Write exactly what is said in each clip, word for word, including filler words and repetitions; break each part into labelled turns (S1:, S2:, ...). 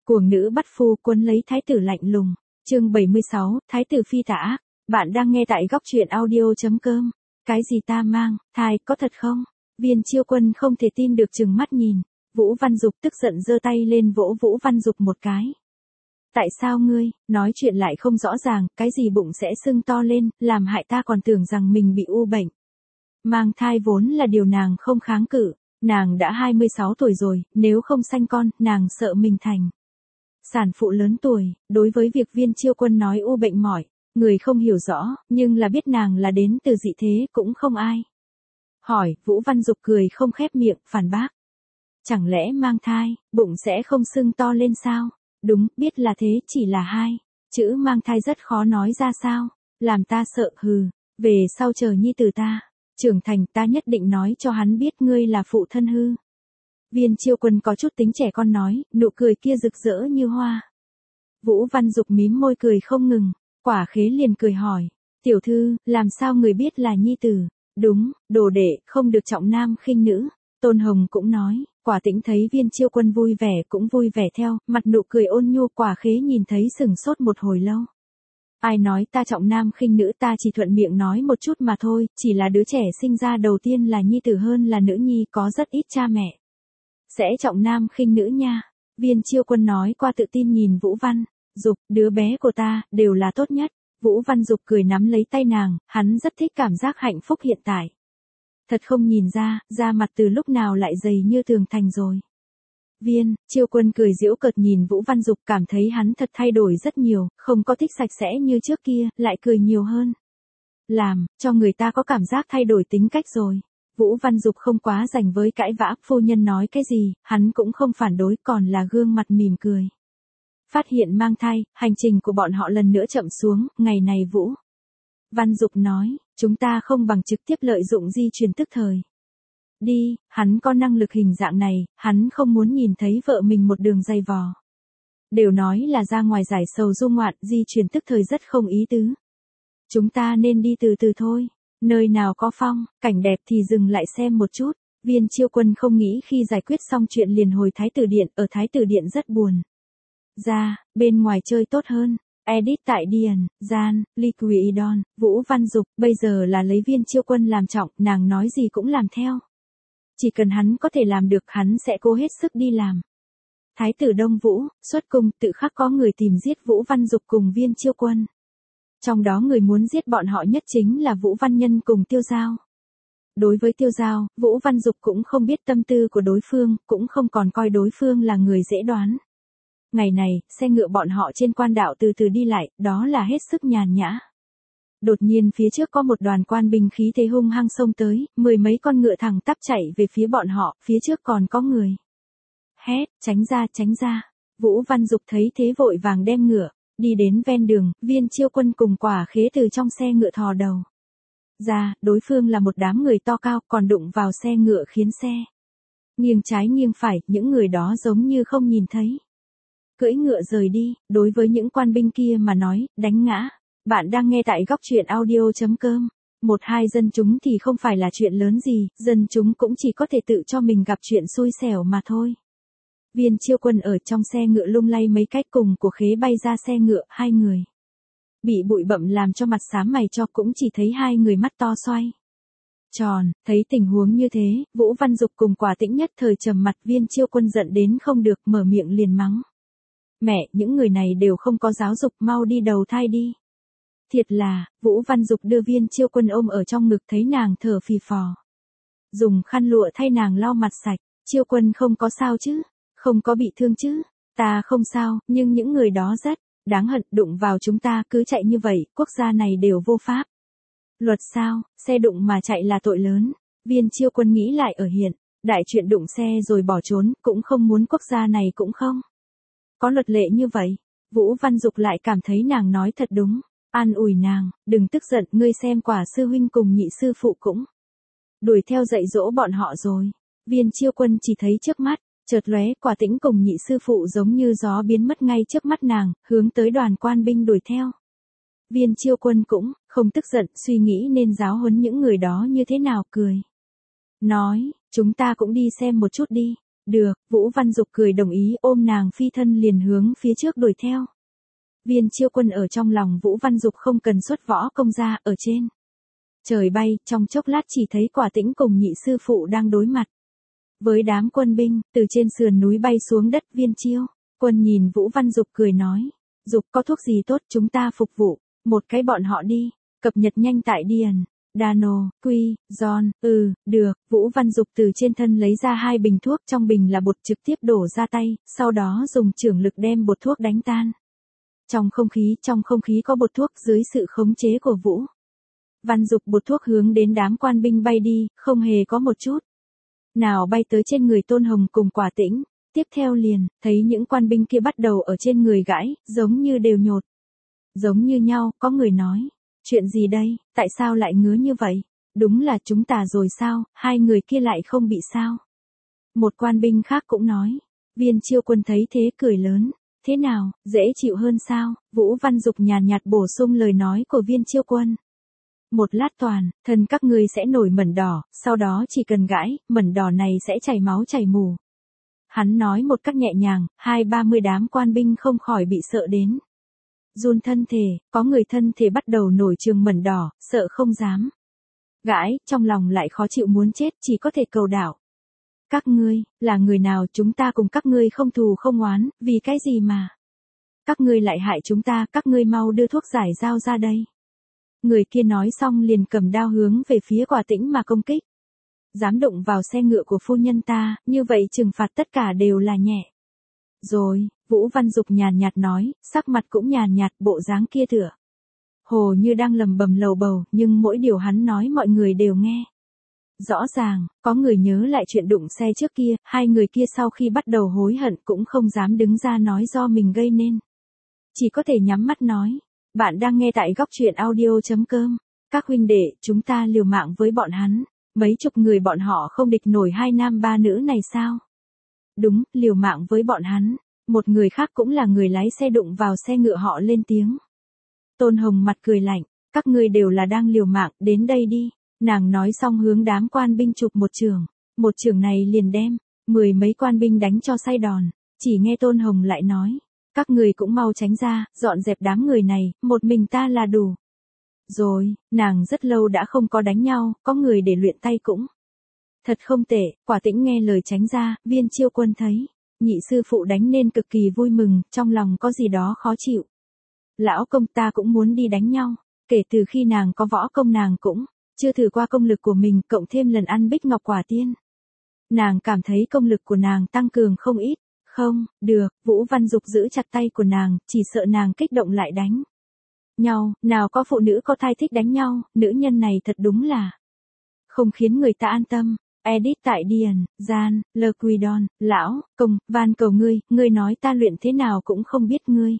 S1: Cuồng nữ bắt phu cuốn lấy thái tử lạnh lùng. Chương bảy mươi sáu, thái tử phi tà ác. Bạn đang nghe tại góc truyện audio chấm com. Cái gì ta mang, thai, có thật không? Viên Chiêu Quân không thể tin được trừng mắt nhìn. Vũ Văn Dục tức giận giơ tay lên vỗ Vũ Văn Dục một cái. Tại sao ngươi, nói chuyện lại không rõ ràng, cái gì bụng sẽ sưng to lên, làm hại ta còn tưởng rằng mình bị u bệnh. Mang thai vốn là điều nàng không kháng cự, nàng đã hai mươi sáu tuổi rồi, nếu không sanh con, nàng sợ mình thành sản phụ lớn tuổi. Đối với việc Viên Chiêu Quân nói u bệnh mỏi, người không hiểu rõ, nhưng là biết nàng là đến từ dị thế cũng không ai hỏi. Vũ Văn Dục cười không khép miệng, phản bác. Chẳng lẽ mang thai, bụng sẽ không sưng to lên sao? Đúng, biết là thế, chỉ là hai chữ mang thai rất khó nói ra sao, làm ta sợ. Hừ, về sau chờ nhi tử ta trưởng thành, ta nhất định nói cho hắn biết ngươi là phụ thân hư. Viên Chiêu Quân có chút tính trẻ con nói, nụ cười kia rực rỡ như hoa. Vũ Văn Dục mím môi cười không ngừng. Quả Khế liền cười hỏi, tiểu thư, làm sao người biết là nhi tử? Đúng, đồ đệ, không được trọng nam khinh nữ. Tôn Hồng cũng nói. Quả Tĩnh thấy Viên Chiêu Quân vui vẻ cũng vui vẻ theo, mặt nụ cười ôn nhu. Quả Khế nhìn thấy sừng sốt một hồi lâu. Ai nói ta trọng nam khinh nữ, ta chỉ thuận miệng nói một chút mà thôi, chỉ là đứa trẻ sinh ra đầu tiên là nhi tử hơn là nữ nhi, có rất ít cha mẹ sẽ trọng nam khinh nữ nha. Viên Chiêu Quân nói qua tự tin nhìn Vũ Văn Dục, đứa bé của ta, đều là tốt nhất. Vũ Văn Dục cười nắm lấy tay nàng, hắn rất thích cảm giác hạnh phúc hiện tại. Thật không nhìn ra, da mặt từ lúc nào lại dày như tường thành rồi. Viên Chiêu Quân cười giễu cợt nhìn Vũ Văn Dục, cảm thấy hắn thật thay đổi rất nhiều, không có thích sạch sẽ như trước kia, lại cười nhiều hơn. Làm cho người ta có cảm giác thay đổi tính cách rồi. Vũ Văn Dục không quá rảnh với cãi vã, phu nhân nói cái gì, hắn cũng không phản đối, còn là gương mặt mỉm cười. Phát hiện mang thai, hành trình của bọn họ lần nữa chậm xuống. Ngày này Vũ Văn Dục nói, chúng ta không bằng trực tiếp lợi dụng di truyền tức thời. Đi, hắn có năng lực hình dạng này, hắn không muốn nhìn thấy vợ mình một đường dày vò. Đều nói là ra ngoài giải sầu du ngoạn, di truyền tức thời rất không ý tứ. Chúng ta nên đi từ từ thôi. Nơi nào có phong, cảnh đẹp thì dừng lại xem một chút. Viên Chiêu Quân không nghĩ khi giải quyết xong chuyện liền hồi Thái tử điện, ở Thái tử điện rất buồn. Ra, bên ngoài chơi tốt hơn. Edit tại Điền, Gian, Liquidon, Vũ Văn Dục, bây giờ là lấy Viên Chiêu Quân làm trọng, nàng nói gì cũng làm theo. Chỉ cần hắn có thể làm được, hắn sẽ cố hết sức đi làm. Thái tử Đông Vũ, xuất cung, tự khắc có người tìm giết Vũ Văn Dục cùng Viên Chiêu Quân. Trong đó người muốn giết bọn họ nhất chính là Vũ Văn Nhân cùng Tiêu Giao. Đối với Tiêu Giao, Vũ Văn Dục cũng không biết tâm tư của đối phương, cũng không còn coi đối phương là người dễ đoán. Ngày này, xe ngựa bọn họ trên quan đạo từ từ đi lại, đó là hết sức nhàn nhã. Đột nhiên phía trước có một đoàn quan binh khí thế hung hăng xông tới, mười mấy con ngựa thẳng tắp chạy về phía bọn họ, phía trước còn có người. Hét, tránh ra, tránh ra. Vũ Văn Dục thấy thế vội vàng đem ngựa đi đến ven đường. Viên Chiêu Quân cùng Quả Khế từ trong xe ngựa thò đầu ra, đối phương là một đám người to cao, còn đụng vào xe ngựa khiến xe nghiêng trái nghiêng phải, những người đó giống như không nhìn thấy. Cưỡi ngựa rời đi, đối với những quan binh kia mà nói, đánh ngã. Bạn đang nghe tại góc truyện audio chấm com. Một hai dân chúng thì không phải là chuyện lớn gì, dân chúng cũng chỉ có thể tự cho mình gặp chuyện xui xẻo mà thôi. Viên Chiêu Quân ở trong xe ngựa lung lay mấy cách, cùng của Khế bay ra xe ngựa, hai người bị bụi bặm làm cho mặt xám mày cho, cũng chỉ thấy hai người mắt to xoay tròn. Thấy tình huống như thế, Vũ Văn Dục cùng Quả Tĩnh nhất thời trầm mặt. Viên Chiêu Quân giận đến không được, mở miệng liền mắng. Mẹ, những người này đều không có giáo dục, mau đi đầu thai đi. Thiệt là, Vũ Văn Dục đưa Viên Chiêu Quân ôm ở trong ngực, thấy nàng thở phì phò, dùng khăn lụa thay nàng lau mặt sạch. Chiêu Quân không có sao chứ? Không có bị thương chứ? Ta không sao, nhưng những người đó rất đáng hận, đụng vào chúng ta, cứ chạy như vậy, quốc gia này đều vô pháp. Luật sao, xe đụng mà chạy là tội lớn. Viên Chiêu Quân nghĩ lại ở hiện đại, chuyện đụng xe rồi bỏ trốn, cũng không muốn quốc gia này cũng không có luật lệ như vậy. Vũ Văn Dục lại cảm thấy nàng nói thật đúng, an ủi nàng, đừng tức giận, ngươi xem Quả sư huynh cùng nhị sư phụ cũng đuổi theo dạy dỗ bọn họ rồi. Viên Chiêu Quân chỉ thấy trước mắt chợt lóe, Quả Tĩnh cùng nhị sư phụ giống như gió biến mất ngay trước mắt nàng, hướng tới đoàn quan binh đuổi theo. Viên Chiêu Quân cũng không tức giận, suy nghĩ nên giáo huấn những người đó như thế nào, cười nói, chúng ta cũng đi xem một chút đi. được, Vũ Văn Dục cười đồng ý ôm nàng phi thân liền hướng phía trước đuổi theo. Viên Chiêu Quân ở trong lòng Vũ Văn Dục không cần xuất võ công ra, ở trên trời bay, trong chốc lát chỉ thấy Quả Tĩnh cùng nhị sư phụ đang đối mặt với đám quân binh, từ trên sườn núi bay xuống đất. Viên Chiêu Quân nhìn Vũ Văn Dục cười nói, Dục có thuốc gì tốt chúng ta phục vụ, một cái bọn họ đi, cập nhật nhanh tại Điền. Dano, Quy, John, ừ, được, Vũ Văn Dục từ trên thân lấy ra hai bình thuốc, trong bình là bột trực tiếp đổ ra tay, sau đó dùng chưởng lực đem bột thuốc đánh tan. Trong không khí, trong không khí có bột thuốc dưới sự khống chế của Vũ Văn Dục bột thuốc hướng đến đám quan binh bay đi, không hề có một chút nào bay tới trên người Tôn Hồng cùng Quả Tĩnh. Tiếp theo liền, thấy những quan binh kia bắt đầu ở trên người gãi, giống như đều nhột. Giống như nhau, có người nói. Chuyện gì đây, tại sao lại ngứa như vậy? Đúng là chúng ta rồi sao, hai người kia lại không bị sao? Một quan binh khác cũng nói. Viên Chiêu Quân thấy thế cười lớn. Thế nào, dễ chịu hơn sao? Vũ Văn Dục nhàn nhạt bổ sung lời nói của Viên Chiêu Quân. Một lát toàn, thân các ngươi sẽ nổi mẩn đỏ, sau đó chỉ cần gãi, mẩn đỏ này sẽ chảy máu chảy mù. Hắn nói một cách nhẹ nhàng, hai ba mươi đám quan binh không khỏi bị sợ đến. Run thân thể, có người thân thể bắt đầu nổi trường mẩn đỏ, sợ không dám. Gãi, trong lòng lại khó chịu muốn chết, chỉ có thể cầu đảo. Các ngươi, là người nào chúng ta cùng các ngươi không thù không oán, vì cái gì mà? Các ngươi lại hại chúng ta, các ngươi mau đưa thuốc giải dao ra đây. Người kia nói xong liền cầm đao hướng về phía Quả Tĩnh mà công kích. Dám đụng vào xe ngựa của phu nhân ta, như vậy trừng phạt tất cả đều là nhẹ. Rồi, Vũ Văn Dục nhàn nhạt nói, sắc mặt cũng nhàn nhạt, bộ dáng kia tựa hồ như đang lầm bầm lầu bầu, nhưng mỗi điều hắn nói mọi người đều nghe. Rõ ràng, có người nhớ lại chuyện đụng xe trước kia, hai người kia sau khi bắt đầu hối hận cũng không dám đứng ra nói do mình gây nên. Chỉ có thể nhắm mắt nói, bạn đang nghe tại góc truyện audio.com. Các huynh đệ, chúng ta liều mạng với bọn hắn, mấy chục người bọn họ không địch nổi hai nam ba nữ này sao? Đúng, liều mạng với bọn hắn. Một người khác cũng là người lái xe đụng vào xe ngựa họ lên tiếng. Tôn Hồng mặt cười lạnh, các ngươi đều là đang liều mạng, đến đây đi. Nàng nói xong hướng đám quan binh chụp một chưởng, một chưởng này liền đem mười mấy quan binh đánh cho say đòn. Chỉ nghe Tôn Hồng lại nói, các người cũng mau tránh ra, dọn dẹp đám người này, một mình ta là đủ. Rồi, nàng rất lâu đã không có đánh nhau, có người để luyện tay cũng thật không tệ. Quả Tĩnh nghe lời tránh ra, Viên Chiêu Quân thấy nhị sư phụ đánh nên cực kỳ vui mừng, trong lòng có gì đó khó chịu. Lão công, ta cũng muốn đi đánh nhau. Kể từ khi nàng có võ công nàng cũng chưa thử qua công lực của mình, cộng thêm lần ăn bích ngọc quả tiên. Nàng cảm thấy công lực của nàng tăng cường không ít. Không, được, Vũ Văn Dục giữ chặt tay của nàng, chỉ sợ nàng kích động lại đánh nhau. Nào có phụ nữ có thai thích đánh nhau, nữ nhân này thật đúng là không khiến người ta an tâm. Edit tại Điền, Gian, Lơ Quidon, lão, công, van cầu ngươi, ngươi nói ta luyện thế nào cũng không biết ngươi.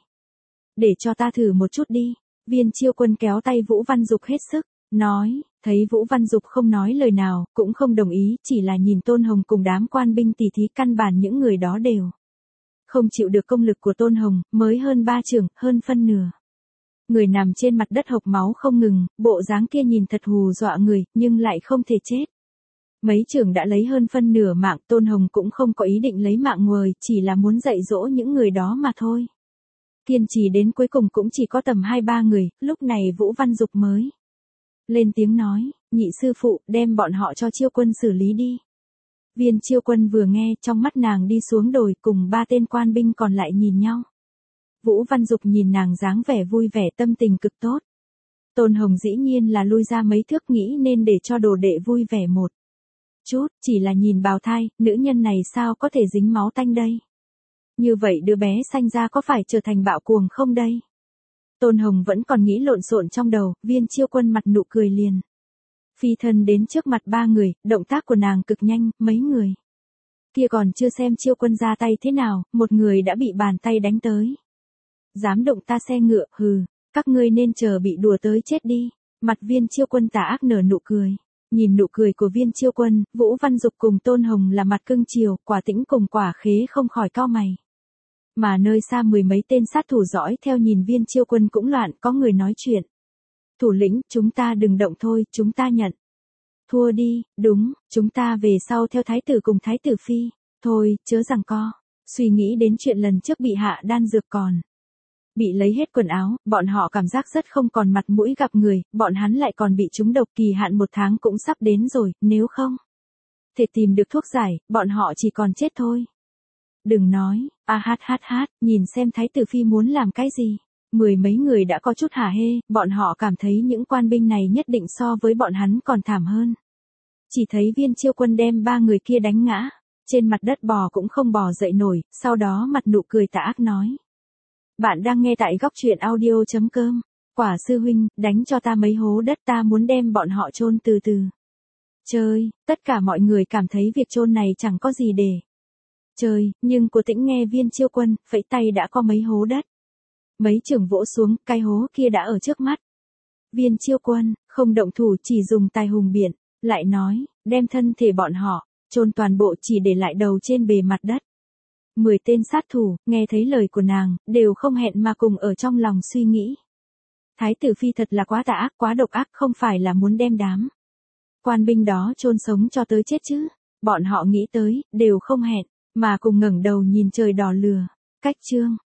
S1: Để cho ta thử một chút đi. Viên Chiêu Quân kéo tay Vũ Văn Dục hết sức, nói, thấy Vũ Văn Dục không nói lời nào, cũng không đồng ý, chỉ là nhìn Tôn Hồng cùng đám quan binh tỉ thí, căn bản những người đó đều không chịu được công lực của Tôn Hồng, mới hơn ba chưởng, hơn phân nửa. Người nằm trên mặt đất hộc máu không ngừng, bộ dáng kia nhìn thật hù dọa người, nhưng lại không thể chết. Mấy chưởng đã lấy hơn phân nửa mạng, Tôn Hồng cũng không có ý định lấy mạng người, chỉ là muốn dạy dỗ những người đó mà thôi. Kiên trì đến cuối cùng cũng chỉ có tầm hai ba người, lúc này Vũ Văn Dục mới lên tiếng nói, nhị sư phụ, đem bọn họ cho Chiêu Quân xử lý đi. Viên Chiêu Quân vừa nghe, trong mắt nàng đi xuống đồi, cùng ba tên quan binh còn lại nhìn nhau. Vũ Văn Dục nhìn nàng dáng vẻ vui vẻ, tâm tình cực tốt. Tôn Hồng dĩ nhiên là lui ra mấy thước, nghĩ nên để cho đồ đệ vui vẻ một chút, chỉ là nhìn bào thai, nữ nhân này sao có thể dính máu tanh đây? Như vậy đứa bé sanh ra có phải trở thành bạo cuồng không đây? Tôn Hồng vẫn còn nghĩ lộn xộn trong đầu, Viên Chiêu Quân mặt nụ cười liền phi thân đến trước mặt ba người, động tác của nàng cực nhanh, mấy người kia còn chưa xem Chiêu Quân ra tay thế nào, một người đã bị bàn tay đánh tới. Dám động ta xe ngựa, hừ, các ngươi nên chờ bị đùa tới chết đi. Mặt Viên Chiêu Quân tà ác nở nụ cười. Nhìn nụ cười của Viên Chiêu Quân, Vũ Văn Dục cùng Tôn Hồng là mặt cưng chiều, Quả Tĩnh cùng Quả Khế không khỏi cau mày. Mà nơi xa mười mấy tên sát thủ dõi theo nhìn Viên Chiêu Quân cũng loạn, có người nói chuyện. Thủ lĩnh, chúng ta đừng động thôi, chúng ta nhận thua đi, đúng, chúng ta về sau theo thái tử cùng thái tử phi. Thôi, chớ giằng co. Suy nghĩ đến chuyện lần trước bị hạ đan dược còn. Bị lấy hết quần áo, bọn họ cảm giác rất không còn mặt mũi gặp người, bọn hắn lại còn bị trúng độc, kỳ hạn một tháng cũng sắp đến rồi, nếu không thể tìm được thuốc giải, bọn họ chỉ còn chết thôi. Đừng nói, a hát hát hát, nhìn xem Thái tử Phi muốn làm cái gì. Mười mấy người đã có chút hả hê, bọn họ cảm thấy những quan binh này nhất định so với bọn hắn còn thảm hơn. Chỉ thấy Viên Chiêu Quân đem ba người kia đánh ngã, trên mặt đất bò cũng không bò dậy nổi, sau đó mặt nụ cười tà ác nói. Bạn đang nghe tại góc truyện audio.com. Quả sư huynh, đánh cho ta mấy hố đất, ta muốn đem bọn họ chôn từ từ. Chơi, tất cả mọi người cảm thấy việc chôn này chẳng có gì để chơi, nhưng cô Tĩnh nghe Viên Chiêu Quân, vẫy tay đã có mấy hố đất. Mấy trưởng vỗ xuống, cái hố kia đã ở trước mắt. Viên Chiêu Quân, không động thủ, chỉ dùng tài hùng biện, lại nói, đem thân thể bọn họ, chôn toàn bộ, chỉ để lại đầu trên bề mặt đất. Mười tên sát thủ, nghe thấy lời của nàng, đều không hẹn mà cùng ở trong lòng suy nghĩ. Thái tử Phi thật là quá tà ác, quá độc ác, không phải là muốn đem đám quan binh đó chôn sống cho tới chết chứ. Bọn họ nghĩ tới, đều không hẹn, mà cùng ngẩng đầu nhìn trời đỏ lửa. Cách chương